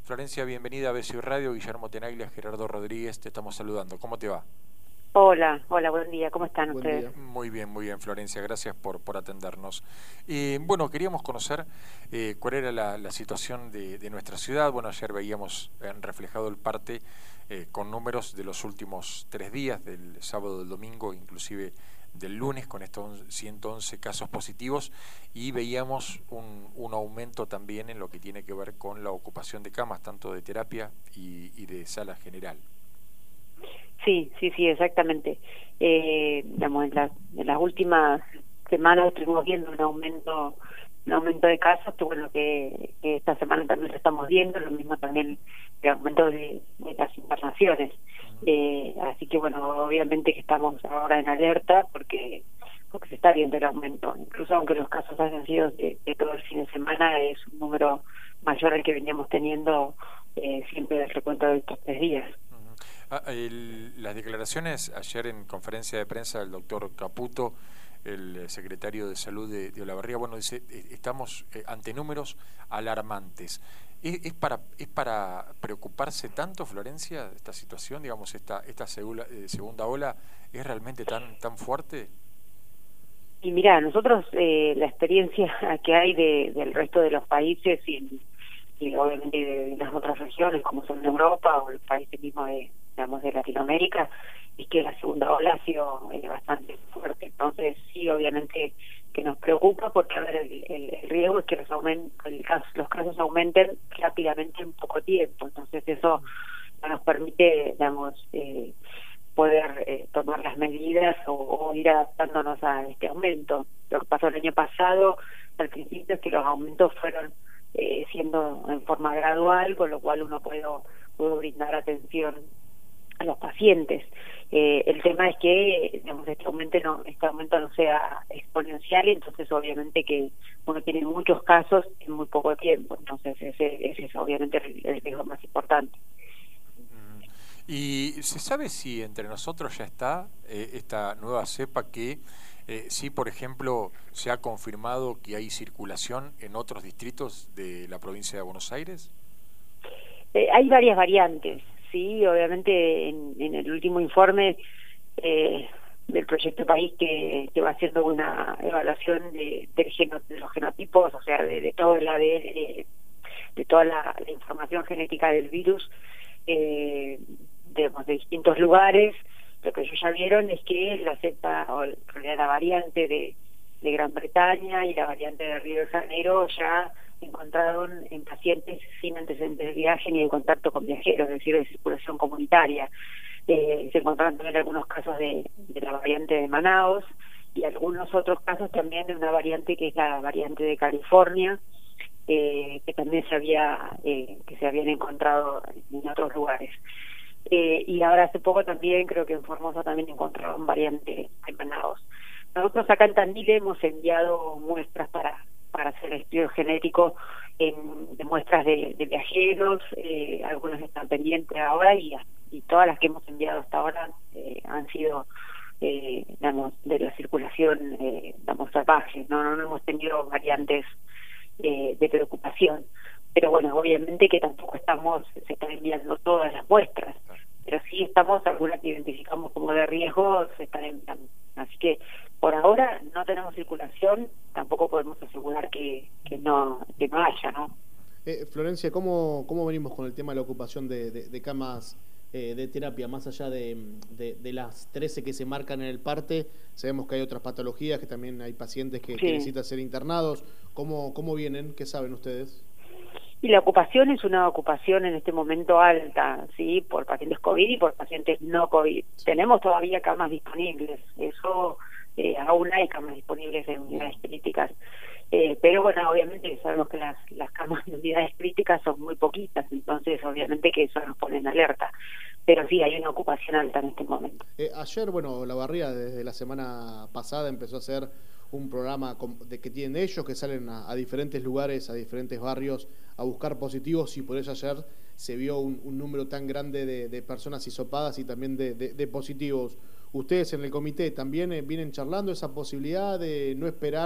Florencia, bienvenida a BCU Radio. Guillermo Tenaglia, Gerardo Rodríguez, te estamos saludando. ¿Cómo te va? Hola, buen día. ¿Cómo están Buen ustedes? día. Muy bien, Florencia. Gracias por atendernos. Bueno, queríamos conocer cuál era la situación de nuestra ciudad. Bueno, ayer veíamos reflejado el parte con números de los últimos 3 días, del sábado, del domingo, inclusive del lunes, con estos 111 casos positivos, y veíamos un aumento también en lo que tiene que ver con la ocupación de camas, tanto de terapia y de sala general. Sí, exactamente. Digamos, en las últimas semanas estuvimos viendo un aumento de casos, que bueno, que esta semana también lo estamos viendo, lo mismo también el aumento de las internaciones. Así que bueno, obviamente que estamos ahora en alerta porque se está viendo el aumento. Incluso aunque los casos hayan sido de todo el fin de semana, es un número mayor al que veníamos teniendo siempre del recuento de estos 3 días. Las declaraciones ayer en conferencia de prensa del doctor Caputo, el secretario de Salud de Olavarría, bueno, dice, estamos ante números alarmantes. ¿Es para preocuparse tanto, Florencia, esta situación? Digamos, esta segunda ola es realmente tan fuerte. Y mira, nosotros la experiencia que hay del resto de los países y obviamente de las otras regiones como son de Europa o el país mismo de Latinoamérica, es que la segunda ola ha sido bastante fuerte. Entonces sí, obviamente que nos preocupa porque a ver, el riesgo es que los casos aumenten rápidamente en poco tiempo. Entonces eso no nos permite, poder tomar las medidas o ir adaptándonos a este aumento. Lo que pasó el año pasado, al principio, es que los aumentos fueron siendo en forma gradual, con lo cual uno pudo brindar atención a los pacientes. El tema es que este aumento no sea exponencial, y entonces obviamente que uno tiene muchos casos en muy poco tiempo. Entonces ese es obviamente el riesgo más importante. ¿Y se sabe si entre nosotros ya está esta nueva cepa que sí, por ejemplo, se ha confirmado que hay circulación en otros distritos de la provincia de Buenos Aires? Hay varias variantes, sí, obviamente en el último informe del Proyecto País que va haciendo una evaluación de los genotipos, o sea, de todo el ADN, de toda la información genética del virus, de distintos lugares. Lo que ellos ya vieron es que la cepa, o en realidad la variante de Gran Bretaña y la variante de Río de Janeiro ya encontraron en pacientes sin antecedentes de viaje ni de contacto con viajeros, es decir, de circulación comunitaria. Se encontraron también algunos casos de la variante de Manaos y algunos otros casos también de una variante que es la variante de California, que también se habían encontrado en otros lugares. Y ahora hace poco también, creo que en Formosa también encontraron variante de Manaos. Nosotros acá en Tandil hemos enviado muestras para hacer estudio genético de muestras de viajeros. Algunos están pendientes ahora y todas las que hemos enviado hasta ahora han sido de la circulación salvaje. No hemos tenido variantes de preocupación, pero bueno, obviamente que tampoco se están enviando todas las muestras, pero sí algunas que identificamos como de riesgo se están enviando. Así que por ahora no tenemos circulación, tampoco podemos asegurar que no haya, ¿no? Florencia, ¿cómo venimos con el tema de la ocupación de camas de terapia? Más allá de las 13 que se marcan en el parte, sabemos que hay otras patologías, que también hay pacientes que necesitan ser internados. ¿Cómo vienen? ¿Qué saben ustedes? Y la ocupación es una ocupación en este momento alta, ¿sí? Por pacientes COVID y por pacientes no COVID. Tenemos todavía camas disponibles, eso aún hay camas disponibles en unidades críticas. Pero bueno, obviamente sabemos que las camas de unidades críticas son muy poquitas, entonces obviamente que eso nos pone en alerta. Pero sí, hay una ocupación alta en este momento. Ayer, Olavarría desde la semana pasada empezó a hacer un programa que tienen ellos, que salen a diferentes lugares, a diferentes barrios, a buscar positivos, y por eso ayer se vio un número tan grande de personas hisopadas y también de positivos. ¿Ustedes en el comité también vienen charlando esa posibilidad de no esperar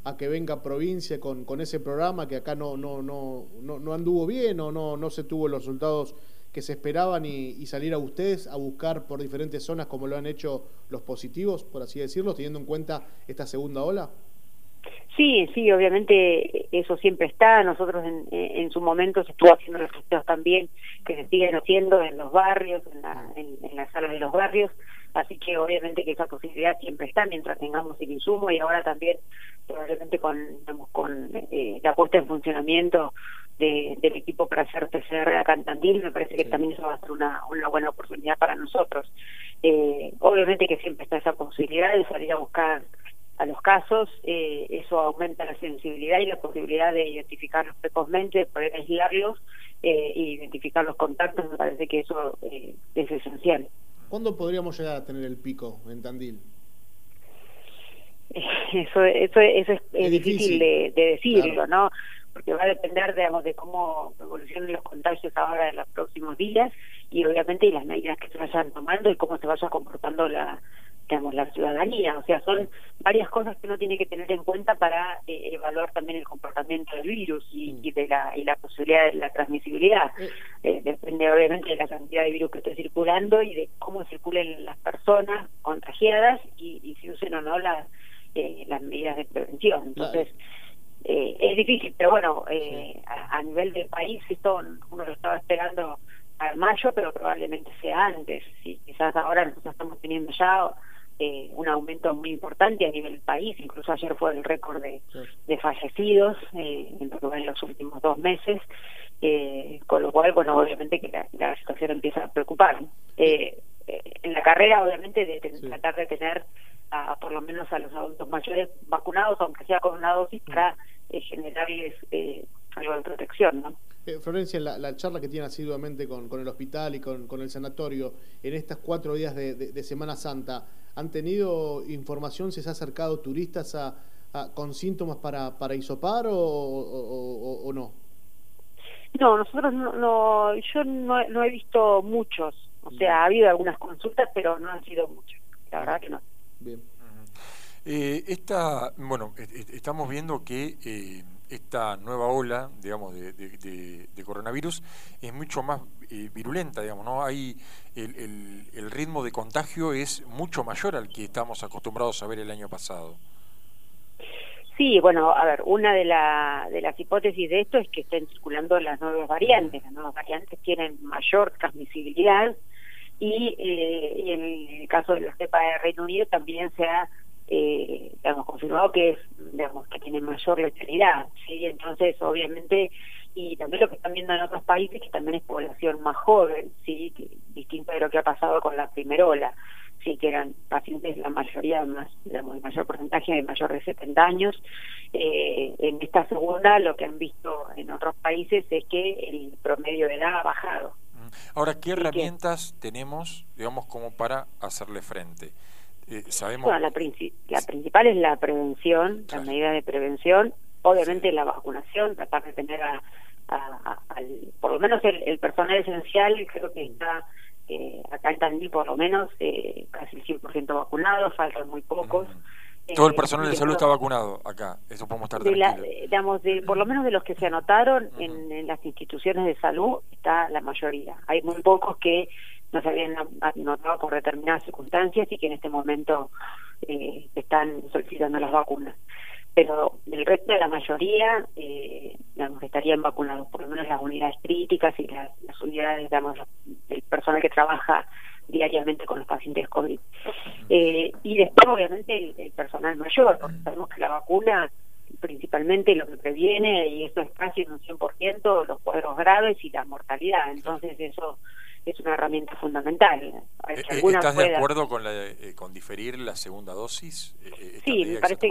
a que venga provincia con ese programa que acá no anduvo bien o no se tuvo los resultados que se esperaban y salir a ustedes a buscar por diferentes zonas como lo han hecho los positivos, por así decirlo, teniendo en cuenta esta segunda ola? Sí, sí, obviamente eso siempre está. Nosotros en su momento se estuvo haciendo los testeos también, que se siguen haciendo en los barrios, en las salas de los barrios, así que obviamente que esa posibilidad siempre está mientras tengamos el insumo, y ahora también probablemente con la puesta en funcionamiento del equipo para hacer PCR acá en Tandil, me parece que también eso va a ser una buena oportunidad para nosotros. Obviamente que siempre está esa posibilidad de salir a buscar a los casos, eso aumenta la sensibilidad y la posibilidad de identificarlos precozmente, poder aislarlos e identificar los contactos. Me parece que eso es esencial. ¿Cuándo podríamos llegar a tener el pico en Tandil? Eso es difícil de decirlo, claro, ¿no? Porque va a depender, digamos, de cómo evolucionen los contagios ahora en los próximos días, y obviamente las medidas que se vayan tomando y cómo se vaya comportando la ciudadanía. O sea, son varias cosas que uno tiene que tener en cuenta para evaluar también el comportamiento del virus y la posibilidad de la transmisibilidad. Depende obviamente de la cantidad de virus que esté circulando y de cómo circulen las personas contagiadas y si usen o no las medidas de prevención. Entonces, es difícil, pero bueno, a nivel del país esto uno lo estaba esperando a mayo, pero probablemente sea antes. Sí, quizás ahora nosotros estamos teniendo ya un aumento muy importante a nivel país. Incluso ayer fue el récord de fallecidos en los últimos 2 meses, con lo cual, bueno, obviamente que la situación empieza a preocupar. En la carrera, obviamente, de tratar de tener por lo menos a los adultos mayores vacunados, aunque sea con una dosis, para generarles algo de protección, ¿no? Florencia, la charla que tiene asiduamente con el hospital y con el sanatorio, en estas 4 días de Semana Santa, ¿han tenido información, se ha acercado turistas con síntomas para hisopar o no? No, nosotros yo no he visto muchos, o sea, ha habido algunas consultas, pero no han sido muchas, la verdad que no. Bien. Estamos viendo que esta nueva ola, digamos, de coronavirus es mucho más virulenta, digamos, ¿no? Hay el ritmo de contagio es mucho mayor al que estamos acostumbrados a ver el año pasado. Sí, bueno, a ver, una de las hipótesis de esto es que estén circulando las nuevas variantes. Las nuevas variantes tienen mayor transmisibilidad y en el caso de la cepa de Reino Unido también se ha confirmado que que tiene mayor letalidad, ¿sí? Entonces, obviamente, y también lo que están viendo en otros países, que también es población más joven, ¿sí? Distinto de lo que ha pasado con la primera ola, sí, que eran pacientes, la mayoría el mayor porcentaje de mayor de 70 años. En esta segunda, lo que han visto en otros países es que el promedio de edad ha bajado. Ahora, ¿qué herramientas tenemos, digamos, como para hacerle frente? Sabemos. Bueno, la principal es la prevención, claro, la medida de prevención, obviamente la vacunación, tratar de tener por lo menos el personal esencial, creo que está acá en Tandil por lo menos casi el 100% vacunado, faltan muy pocos. Todo el personal de salud está vacunado acá, eso podemos estar tranquilos. Por lo menos de los que se anotaron en las instituciones de salud está la mayoría. Hay muy pocos que no se habían anotado por determinadas circunstancias y que en este momento están solicitando las vacunas. Pero el resto de la mayoría estarían vacunados, por lo menos las unidades críticas y las unidades, del personal que trabaja diariamente con los pacientes COVID. Y después, obviamente, el personal mayor, porque sabemos que la vacuna principalmente lo que previene, y eso es casi en un 100%, los cuadros graves y la mortalidad. Entonces eso es una herramienta fundamental. ¿Estás de acuerdo con diferir la segunda dosis? Sí,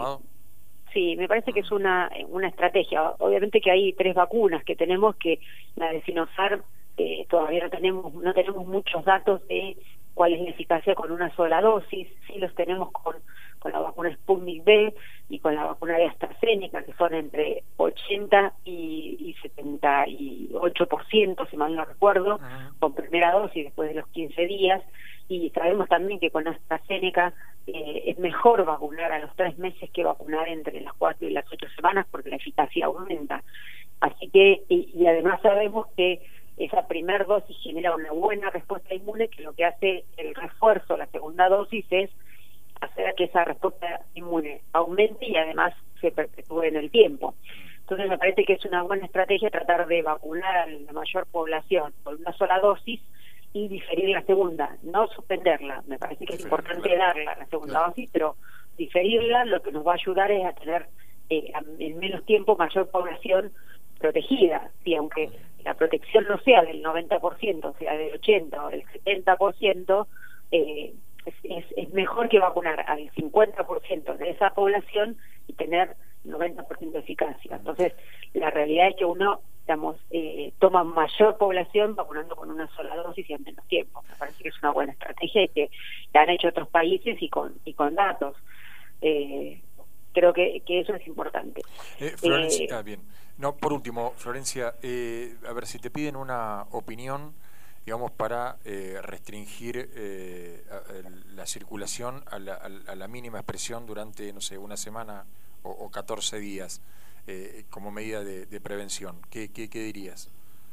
me parece que es una estrategia. Obviamente que hay 3 vacunas que tenemos, que la de Sinopharm todavía no tenemos muchos datos de cuál es la eficacia con una sola dosis. Sí los tenemos la vacuna Sputnik V y con la vacuna de AstraZeneca, que son entre 80 y 78%, si mal no recuerdo, con primera dosis después de los 15 días. Y sabemos también que con AstraZeneca es mejor vacunar a los 3 meses que vacunar entre las 4 y las 8 semanas, porque la eficacia aumenta. Así que, y además sabemos que esa primera dosis genera una buena respuesta inmune, que lo que hace el refuerzo, la segunda dosis, es hacer que esa respuesta inmune aumente y además se perpetúe en el tiempo. Entonces me parece que es una buena estrategia tratar de vacunar a la mayor población con una sola dosis y diferir la segunda, no suspenderla. Me parece que es importante darla la segunda dosis, pero diferirla lo que nos va a ayudar es a tener en menos tiempo mayor población protegida. Y aunque la protección no sea del 90%, sea del 80% o del 70%, es mejor que vacunar al 50% de esa población y tener 90% de eficacia. Entonces, la realidad es que uno, digamos, toma mayor población vacunando con una sola dosis y en menos tiempo. Me parece que es una buena estrategia y que la han hecho otros países y con datos. Creo que eso es importante. Florencia, bien. No, por último, Florencia, a ver, si te piden una opinión, digamos, para restringir la circulación a la mínima expresión durante, no sé, una semana o 14 días, como medida de prevención, ¿qué dirías?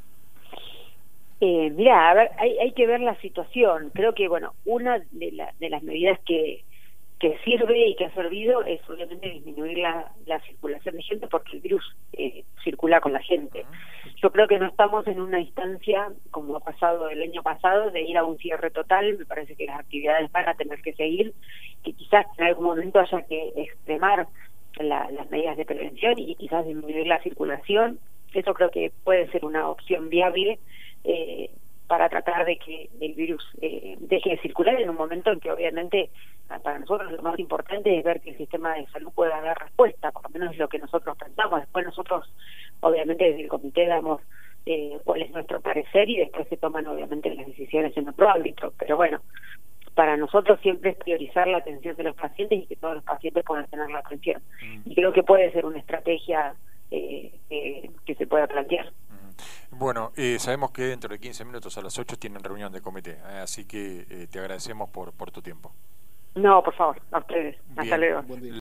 Mira, a ver, hay que ver la situación. Creo que, bueno, una de las medidas que sirve y que ha servido es obviamente disminuir la circulación de gente, porque el virus circula con la gente. Yo creo que no estamos en una instancia, como ha pasado el año pasado, de ir a un cierre total. Me parece que las actividades van a tener que seguir, que quizás en algún momento haya que extremar las medidas de prevención y quizás disminuir la circulación. Eso creo que puede ser una opción viable para tratar de que el virus deje de circular en un momento en que obviamente para nosotros lo más importante es ver que el sistema de salud pueda dar respuesta, por lo menos es lo que nosotros pensamos. Después nosotros obviamente desde el comité damos cuál es nuestro parecer y después se toman obviamente las decisiones en otro ámbito, pero bueno, para nosotros siempre es priorizar la atención de los pacientes y que todos los pacientes puedan tener la atención. Y creo que puede ser una estrategia que se pueda plantear. Bueno, sabemos que dentro de 15 minutos a las 8 tienen reunión de comité, así que te agradecemos por tu tiempo. No, por favor, a ustedes. Hasta luego.